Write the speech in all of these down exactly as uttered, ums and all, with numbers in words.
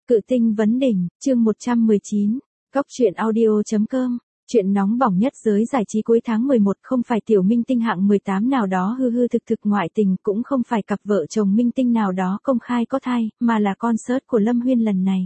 Cự tinh vấn đỉnh, chương một trăm mười chín, Góc truyện audio chấm com, chuyện nóng bỏng nhất giới giải trí cuối tháng mười một không phải tiểu minh tinh hạng mười tám nào đó hư hư thực thực ngoại tình, cũng không phải cặp vợ chồng minh tinh nào đó công khai có thai, mà là concert của Lâm Huyên lần này.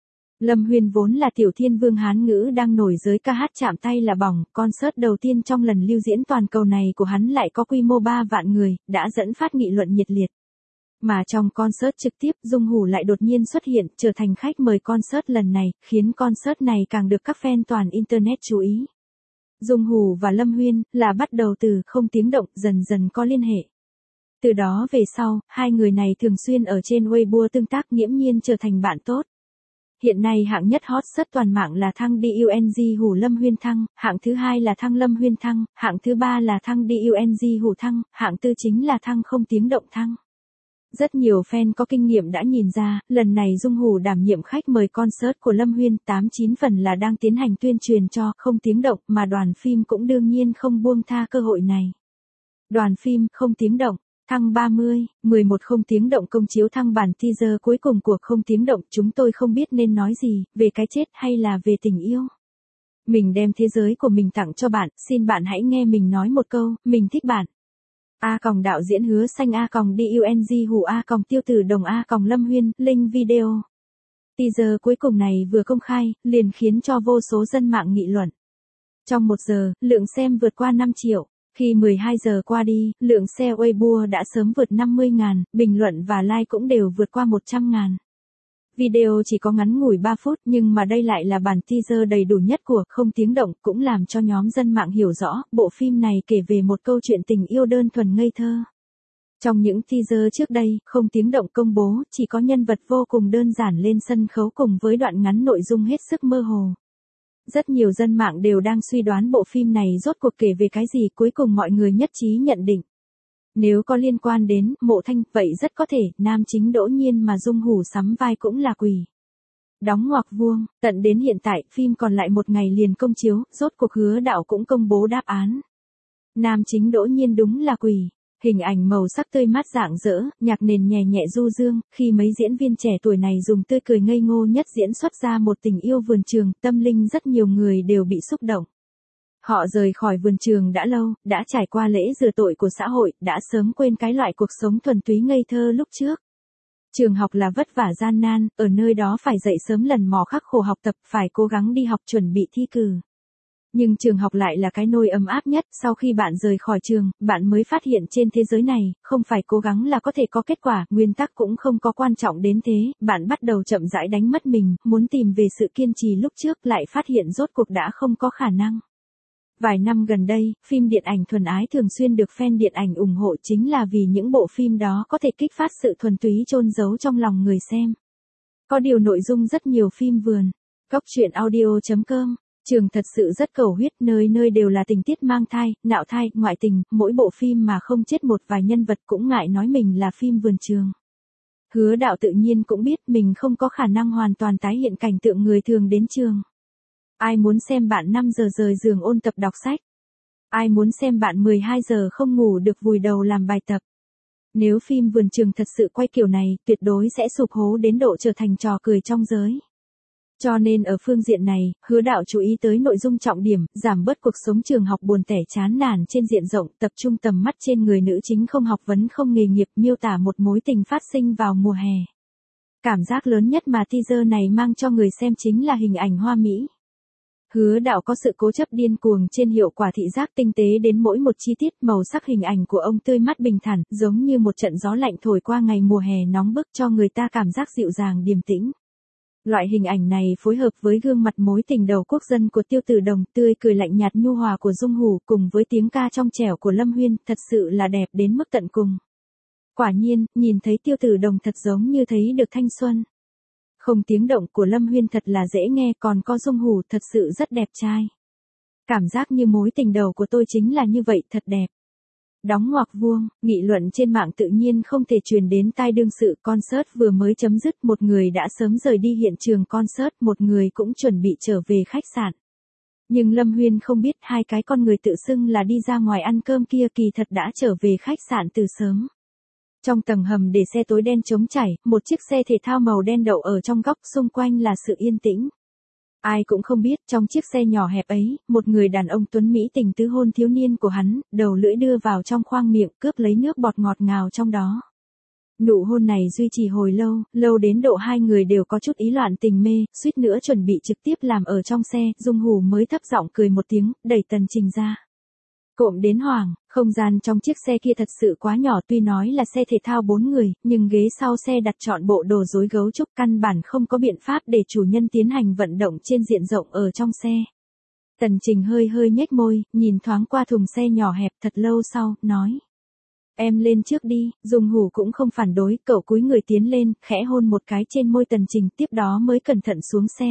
Lâm Huyên vốn là tiểu thiên vương Hán ngữ đang nổi giới ca hát chạm tay là bỏng, concert đầu tiên trong lần lưu diễn toàn cầu này của hắn lại có quy mô ba vạn người, đã dẫn phát nghị luận nhiệt liệt. Mà trong concert trực tiếp, Dung Hủ lại đột nhiên xuất hiện, trở thành khách mời concert lần này, khiến concert này càng được các fan toàn internet chú ý. Dung Hủ và Lâm Huyên là bắt đầu từ không tiếng động, dần dần có liên hệ. Từ đó về sau, hai người này thường xuyên ở trên Weibo tương tác, nghiễm nhiên trở thành bạn tốt. Hiện nay hạng nhất hot search toàn mạng là thăng Dung Hủ Lâm Huyên thăng, hạng thứ hai là thăng Lâm Huyên thăng, hạng thứ ba là thăng Dung Hủ thăng, hạng tư chính là thăng không tiếng động thăng. Rất nhiều fan có kinh nghiệm đã nhìn ra, lần này Dung Hủ đảm nhiệm khách mời concert của Lâm Huyên, tám chín phần là đang tiến hành tuyên truyền cho không tiếng động, mà đoàn phim cũng đương nhiên không buông tha cơ hội này. Đoàn phim không tiếng động, thăng ba mươi, mười một không tiếng động công chiếu thăng bản teaser cuối cùng của không tiếng động, chúng tôi không biết nên nói gì, về cái chết hay là về tình yêu. Mình đem thế giới của mình tặng cho bạn, xin bạn hãy nghe mình nói một câu, mình thích bạn. A còng đạo diễn Hứa Xanh A còng Dung Hủ A còng Tiêu Tử Đồng A còng Lâm Huyên, link video. Teaser cuối cùng này vừa công khai, liền khiến cho vô số dân mạng nghị luận. Trong một giờ, lượng xem vượt qua năm triệu. Khi mười hai giờ qua đi, lượng share Weibo đã sớm vượt năm mươi ngàn, bình luận và like cũng đều vượt qua một trăm ngàn. Video chỉ có ngắn ngủi ba phút, nhưng mà đây lại là bản teaser đầy đủ nhất của Không Tiếng Động, cũng làm cho nhóm dân mạng hiểu rõ, bộ phim này kể về một câu chuyện tình yêu đơn thuần ngây thơ. Trong những teaser trước đây, Không Tiếng Động công bố, chỉ có nhân vật vô cùng đơn giản lên sân khấu cùng với đoạn ngắn nội dung hết sức mơ hồ. Rất nhiều dân mạng đều đang suy đoán bộ phim này rốt cuộc kể về cái gì, cuối cùng mọi người nhất trí nhận định. Nếu có liên quan đến Mộ Thanh, vậy rất có thể, nam chính Đỗ Nhiên mà Dung Hủ sắm vai cũng là quỷ. Đóng ngoặc vuông, tận đến hiện tại, phim còn lại một ngày liền công chiếu, rốt cuộc Hứa đạo cũng công bố đáp án. Nam chính Đỗ Nhiên đúng là quỷ. Hình ảnh màu sắc tươi mát rạng rỡ, nhạc nền nhẹ nhẹ du dương, khi mấy diễn viên trẻ tuổi này dùng tươi cười ngây ngô nhất diễn xuất ra một tình yêu vườn trường, tâm linh rất nhiều người đều bị xúc động. Họ rời khỏi vườn trường đã lâu, đã trải qua lễ rửa tội của xã hội, đã sớm quên cái loại cuộc sống thuần túy ngây thơ lúc trước. Trường học là vất vả gian nan, ở nơi đó phải dậy sớm lần mò khắc khổ học tập, phải cố gắng đi học chuẩn bị thi cử. Nhưng trường học lại là cái nôi ấm áp nhất, sau khi bạn rời khỏi trường, bạn mới phát hiện trên thế giới này, không phải cố gắng là có thể có kết quả, nguyên tắc cũng không có quan trọng đến thế, bạn bắt đầu chậm rãi đánh mất mình, muốn tìm về sự kiên trì lúc trước, lại phát hiện rốt cuộc đã không có khả năng. Vài năm gần đây, phim điện ảnh thuần ái thường xuyên được fan điện ảnh ủng hộ, chính là vì những bộ phim đó có thể kích phát sự thuần túy chôn giấu trong lòng người xem. Có điều nội dung rất nhiều phim vườn. Góc truyện audio chấm com, trường thật sự rất cầu huyết, nơi nơi đều là tình tiết mang thai, nạo thai, ngoại tình, mỗi bộ phim mà không chết một vài nhân vật cũng ngại nói mình là phim vườn trường. Hứa đạo tự nhiên cũng biết mình không có khả năng hoàn toàn tái hiện cảnh tượng người thường đến trường. Ai muốn xem bạn năm giờ rời giường ôn tập đọc sách? Ai muốn xem bạn mười hai giờ không ngủ được vùi đầu làm bài tập? Nếu phim vườn trường thật sự quay kiểu này, tuyệt đối sẽ sụp hố đến độ trở thành trò cười trong giới. Cho nên ở phương diện này, Hứa đạo chú ý tới nội dung trọng điểm, giảm bớt cuộc sống trường học buồn tẻ chán nản trên diện rộng, tập trung tầm mắt trên người nữ chính không học vấn không nghề nghiệp, miêu tả một mối tình phát sinh vào mùa hè. Cảm giác lớn nhất mà teaser này mang cho người xem chính là hình ảnh hoa mỹ. Hứa đạo có sự cố chấp điên cuồng trên hiệu quả thị giác tinh tế đến mỗi một chi tiết, màu sắc hình ảnh của ông tươi mát bình thản, giống như một trận gió lạnh thổi qua ngày mùa hè nóng bức, cho người ta cảm giác dịu dàng điềm tĩnh. Loại hình ảnh này phối hợp với gương mặt mối tình đầu quốc dân của Tiêu Tử Đồng, tươi cười lạnh nhạt nhu hòa của Dung Hủ, cùng với tiếng ca trong trẻo của Lâm Huyên, thật sự là đẹp đến mức tận cùng. Quả nhiên, nhìn thấy Tiêu Tử Đồng thật giống như thấy được thanh xuân. Không Tiếng Động của Lâm Huyên thật là dễ nghe, còn có Dung Hủ thật sự rất đẹp trai. Cảm giác như mối tình đầu của tôi chính là như vậy, thật đẹp. Đóng ngoặc vuông, nghị luận trên mạng tự nhiên không thể truyền đến tai đương sự, concert vừa mới chấm dứt, một người đã sớm rời đi hiện trường concert, một người cũng chuẩn bị trở về khách sạn. Nhưng Lâm Huyên không biết hai cái con người tự xưng là đi ra ngoài ăn cơm kia kỳ thật đã trở về khách sạn từ sớm. Trong tầng hầm để xe tối đen trống trải, một chiếc xe thể thao màu đen đậu ở trong góc, xung quanh là sự yên tĩnh. Ai cũng không biết, trong chiếc xe nhỏ hẹp ấy, một người đàn ông tuấn Mỹ tình tứ hôn thiếu niên của hắn, đầu lưỡi đưa vào trong khoang miệng, cướp lấy nước bọt ngọt ngào trong đó. Nụ hôn này duy trì hồi lâu, lâu đến độ hai người đều có chút ý loạn tình mê, suýt nữa chuẩn bị trực tiếp làm ở trong xe, Dung Hủ mới thấp giọng cười một tiếng, đẩy Tần Trình ra. Cộm đến hoảng, không gian trong chiếc xe kia thật sự quá nhỏ, tuy nói là xe thể thao bốn người, nhưng ghế sau xe đặt trọn bộ đồ rối gấu trúc, căn bản không có biện pháp để chủ nhân tiến hành vận động trên diện rộng ở trong xe. Tần Trình hơi hơi nhếch môi, nhìn thoáng qua thùng xe nhỏ hẹp, thật lâu sau, nói. Em lên trước đi, Dung Hủ cũng không phản đối, cậu cúi người tiến lên, khẽ hôn một cái trên môi Tần Trình, tiếp đó mới cẩn thận xuống xe.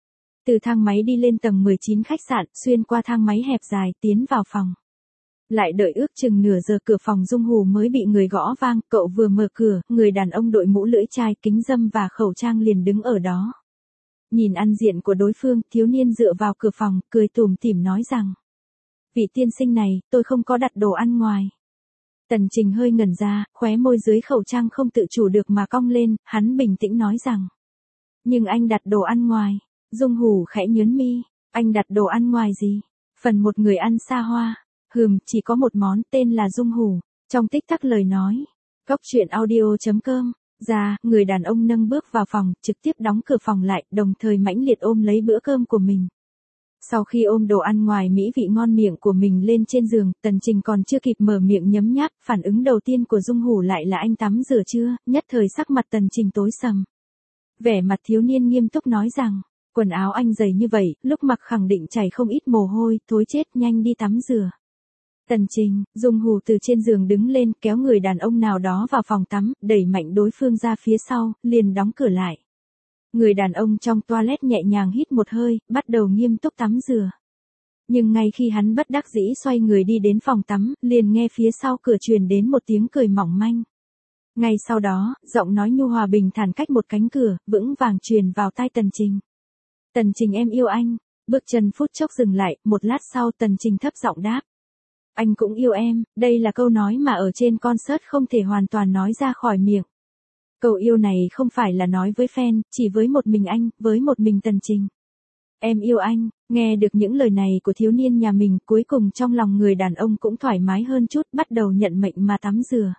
Từ thang máy đi lên tầng mười chín khách sạn, xuyên qua thang máy hẹp dài, tiến vào phòng. Lại đợi ước chừng nửa giờ, cửa phòng Dung Hủ mới bị người gõ vang, cậu vừa mở cửa, người đàn ông đội mũ lưỡi chai, kính râm và khẩu trang liền đứng ở đó. Nhìn ăn diện của đối phương, thiếu niên dựa vào cửa phòng, cười tủm tỉm nói rằng. Vị tiên sinh này, tôi không có đặt đồ ăn ngoài. Tần Trình hơi ngẩn ra, khóe môi dưới khẩu trang không tự chủ được mà cong lên, hắn bình tĩnh nói rằng. Nhưng anh đặt đồ ăn ngoài. Dung Hủ khẽ nhớn mi, anh đặt đồ ăn ngoài gì? Phần một người ăn xa hoa. Hừm, chỉ có một món, tên là Dung Hủ. Trong tích tắc lời nói. Góc truyện audio chấm com. Ra, người đàn ông nâng bước vào phòng, trực tiếp đóng cửa phòng lại, đồng thời mãnh liệt ôm lấy bữa cơm của mình. Sau khi ôm đồ ăn ngoài mỹ vị ngon miệng của mình lên trên giường, Tần Trình còn chưa kịp mở miệng nhấm nháp, phản ứng đầu tiên của Dung Hủ lại là anh tắm rửa chưa, nhất thời sắc mặt Tần Trình tối sầm. Vẻ mặt thiếu niên nghiêm túc nói rằng, quần áo anh dày như vậy, lúc mặc khẳng định chảy không ít mồ hôi, thối chết, nhanh đi tắm rửa. Tần Trình, Dung Hủ từ trên giường đứng lên, kéo người đàn ông nào đó vào phòng tắm, đẩy mạnh đối phương ra phía sau, liền đóng cửa lại. Người đàn ông trong toilet nhẹ nhàng hít một hơi, bắt đầu nghiêm túc tắm rửa. Nhưng ngay khi hắn bất đắc dĩ xoay người đi đến phòng tắm, liền nghe phía sau cửa truyền đến một tiếng cười mỏng manh. Ngay sau đó, giọng nói nhu hòa bình thản cách một cánh cửa, vững vàng truyền vào tai Tần Trình. Tần Trình em yêu anh. Bước chân phút chốc dừng lại, một lát sau Tần Trình thấp giọng đáp. Anh cũng yêu em, đây là câu nói mà ở trên concert không thể hoàn toàn nói ra khỏi miệng. Câu yêu này không phải là nói với fan, chỉ với một mình anh, với một mình Tần Trình. Em yêu anh, nghe được những lời này của thiếu niên nhà mình, cuối cùng trong lòng người đàn ông cũng thoải mái hơn chút, bắt đầu nhận mệnh mà tắm rửa.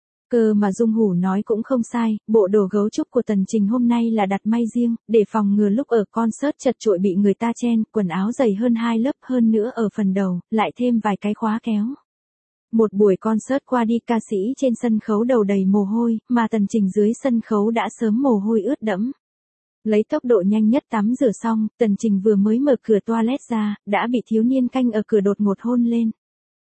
Cơ mà Dung Hủ nói cũng không sai, bộ đồ gấu trúc của Tần Trình hôm nay là đặt may riêng, để phòng ngừa lúc ở concert chật chội bị người ta chen, quần áo dày hơn hai lớp, hơn nữa ở phần đầu, lại thêm vài cái khóa kéo. Một buổi concert qua đi, ca sĩ trên sân khấu đầu đầy mồ hôi, mà Tần Trình dưới sân khấu đã sớm mồ hôi ướt đẫm. Lấy tốc độ nhanh nhất tắm rửa xong, Tần Trình vừa mới mở cửa toilet ra, đã bị thiếu niên canh ở cửa đột ngột hôn lên.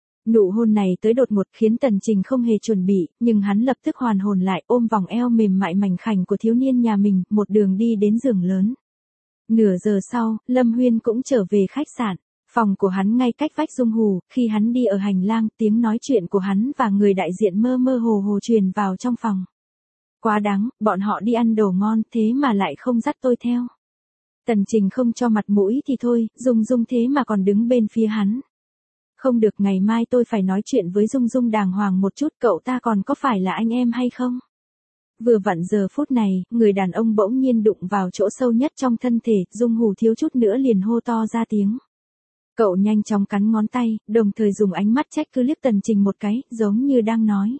Nụ hôn này tới đột ngột khiến Tần Trình không hề chuẩn bị, nhưng hắn lập tức hoàn hồn lại, ôm vòng eo mềm mại mảnh khảnh của thiếu niên nhà mình, một đường đi đến giường lớn. Nửa giờ sau, Lâm Huyên cũng trở về khách sạn. Phòng của hắn ngay cách vách Dung Hủ, khi hắn đi ở hành lang, tiếng nói chuyện của hắn và người đại diện mơ mơ hồ hồ truyền vào trong phòng. Quá đáng, bọn họ đi ăn đồ ngon, thế mà lại không dắt tôi theo. Tần Trình không cho mặt mũi thì thôi, Dung Dung thế mà còn đứng bên phía hắn. Không được, ngày mai tôi phải nói chuyện với Dung Dung đàng hoàng một chút, cậu ta còn có phải là anh em hay không? Vừa vặn giờ phút này, người đàn ông bỗng nhiên đụng vào chỗ sâu nhất trong thân thể, Dung Hủ thiếu chút nữa liền hô to ra tiếng. Cậu nhanh chóng cắn ngón tay, đồng thời dùng ánh mắt trách cứ liếc Tần Trình một cái, giống như đang nói.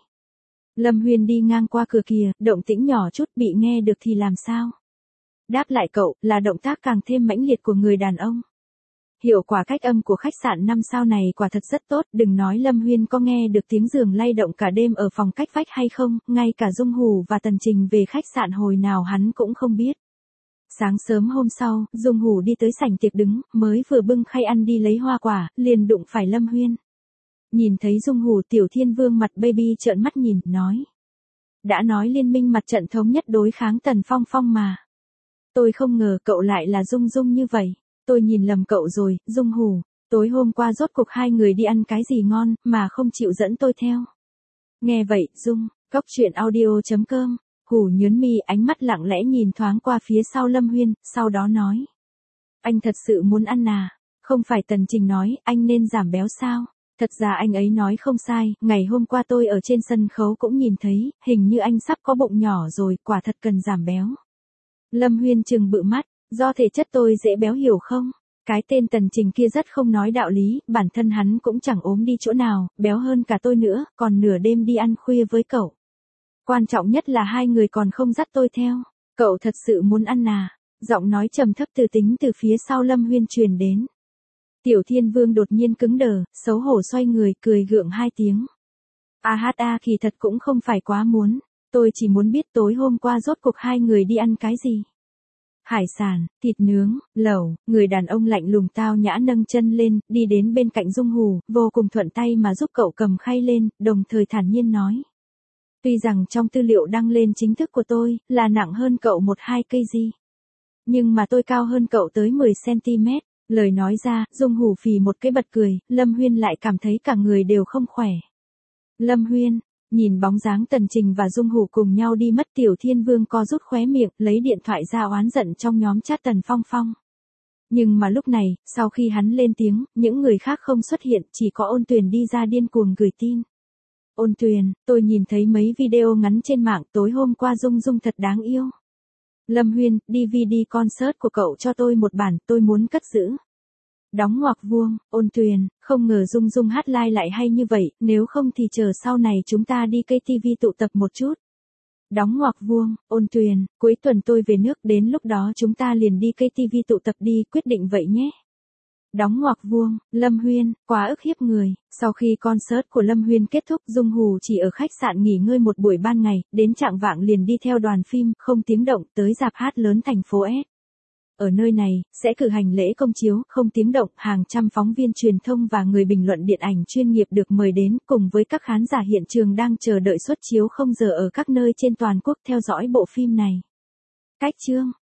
Lâm Huyên đi ngang qua cửa kìa, động tĩnh nhỏ chút bị nghe được thì làm sao? Đáp lại cậu, là động tác càng thêm mãnh liệt của người đàn ông. Hiệu quả cách âm của khách sạn năm sao này quả thật rất tốt, đừng nói Lâm Huyên có nghe được tiếng giường lay động cả đêm ở phòng cách vách hay không, ngay cả Dung Hủ và Tần Trình về khách sạn hồi nào hắn cũng không biết. Sáng sớm hôm sau, Dung Hủ đi tới sảnh tiệc đứng, mới vừa bưng khay ăn đi lấy hoa quả, liền đụng phải Lâm Huyên. Nhìn thấy Dung Hủ, Tiểu Thiên Vương mặt baby trợn mắt nhìn, nói. Đã nói liên minh mặt trận thống nhất đối kháng Tần Phong Phong mà. Tôi không ngờ cậu lại là Dung Dung như vậy. Tôi nhìn lầm cậu rồi, Dung Hủ. Tối hôm qua rốt cuộc hai người đi ăn cái gì ngon, mà không chịu dẫn tôi theo. Nghe vậy, Dung, góc truyện audio chấm com. Hủ nhớn mi, ánh mắt lặng lẽ nhìn thoáng qua phía sau Lâm Huyên, sau đó nói. Anh thật sự muốn ăn à? Không phải Tần Trình nói, anh nên giảm béo sao? Thật ra anh ấy nói không sai, ngày hôm qua tôi ở trên sân khấu cũng nhìn thấy, hình như anh sắp có bụng nhỏ rồi, quả thật cần giảm béo. Lâm Huyên trừng bự mắt, do thể chất tôi dễ béo hiểu không? Cái tên Tần Trình kia rất không nói đạo lý, bản thân hắn cũng chẳng ốm đi chỗ nào, béo hơn cả tôi nữa, còn nửa đêm đi ăn khuya với cậu. Quan trọng nhất là hai người còn không dắt tôi theo. Cậu thật sự muốn ăn à? Giọng nói trầm thấp từ tính từ phía sau Lâm Huyên truyền đến. Tiểu Thiên Vương đột nhiên cứng đờ, xấu hổ xoay người, cười gượng hai tiếng. A hát a kỳ thật cũng không phải quá muốn, tôi chỉ muốn biết tối hôm qua rốt cuộc hai người đi ăn cái gì. Hải sản, thịt nướng, lẩu, người đàn ông lạnh lùng tao nhã nâng chân lên, đi đến bên cạnh Dung Hù, vô cùng thuận tay mà giúp cậu cầm khay lên, đồng thời thản nhiên nói. Tuy rằng trong tư liệu đăng lên chính thức của tôi, là nặng hơn cậu một hai cây gì. Nhưng mà tôi cao hơn cậu tới mười xăng-ti-mét. Lời nói ra, Dung Hù phì một cái bật cười, Lâm Huyên lại cảm thấy cả người đều không khỏe. Lâm Huyên, nhìn bóng dáng Tần Trình và Dung Hù cùng nhau đi mất, Tiểu Thiên Vương co rút khóe miệng, lấy điện thoại ra oán giận trong nhóm chat Tần Phong Phong. Nhưng mà lúc này, sau khi hắn lên tiếng, những người khác không xuất hiện, chỉ có Ôn Tuyền đi ra điên cuồng gửi tin. Ôn Tuyền, tôi nhìn thấy mấy video ngắn trên mạng, tối hôm qua Dung Dung thật đáng yêu. Lâm Huyên, đê vê đê concert của cậu cho tôi một bản, tôi muốn cất giữ. Đóng ngoặc vuông, Ôn Tuyền, không ngờ Dung Dung hát live lại hay như vậy, nếu không thì chờ sau này chúng ta đi ca tê vê tụ tập một chút. Đóng ngoặc vuông, Ôn Tuyền, cuối tuần tôi về nước, đến lúc đó chúng ta liền đi ca tê vê tụ tập đi, quyết định vậy nhé. Đóng ngoặc vuông, Lâm Huyên, quá ức hiếp người. Sau khi concert của Lâm Huyên kết thúc, Dung Hù chỉ ở khách sạn nghỉ ngơi một buổi ban ngày, đến trạng vạng liền đi theo đoàn phim, không tiếng động, tới rạp hát lớn thành phố S. Ở nơi này, sẽ cử hành lễ công chiếu, không tiếng động, hàng trăm phóng viên truyền thông và người bình luận điện ảnh chuyên nghiệp được mời đến, cùng với các khán giả hiện trường đang chờ đợi suất chiếu không giờ ở các nơi trên toàn quốc theo dõi bộ phim này. Cách chương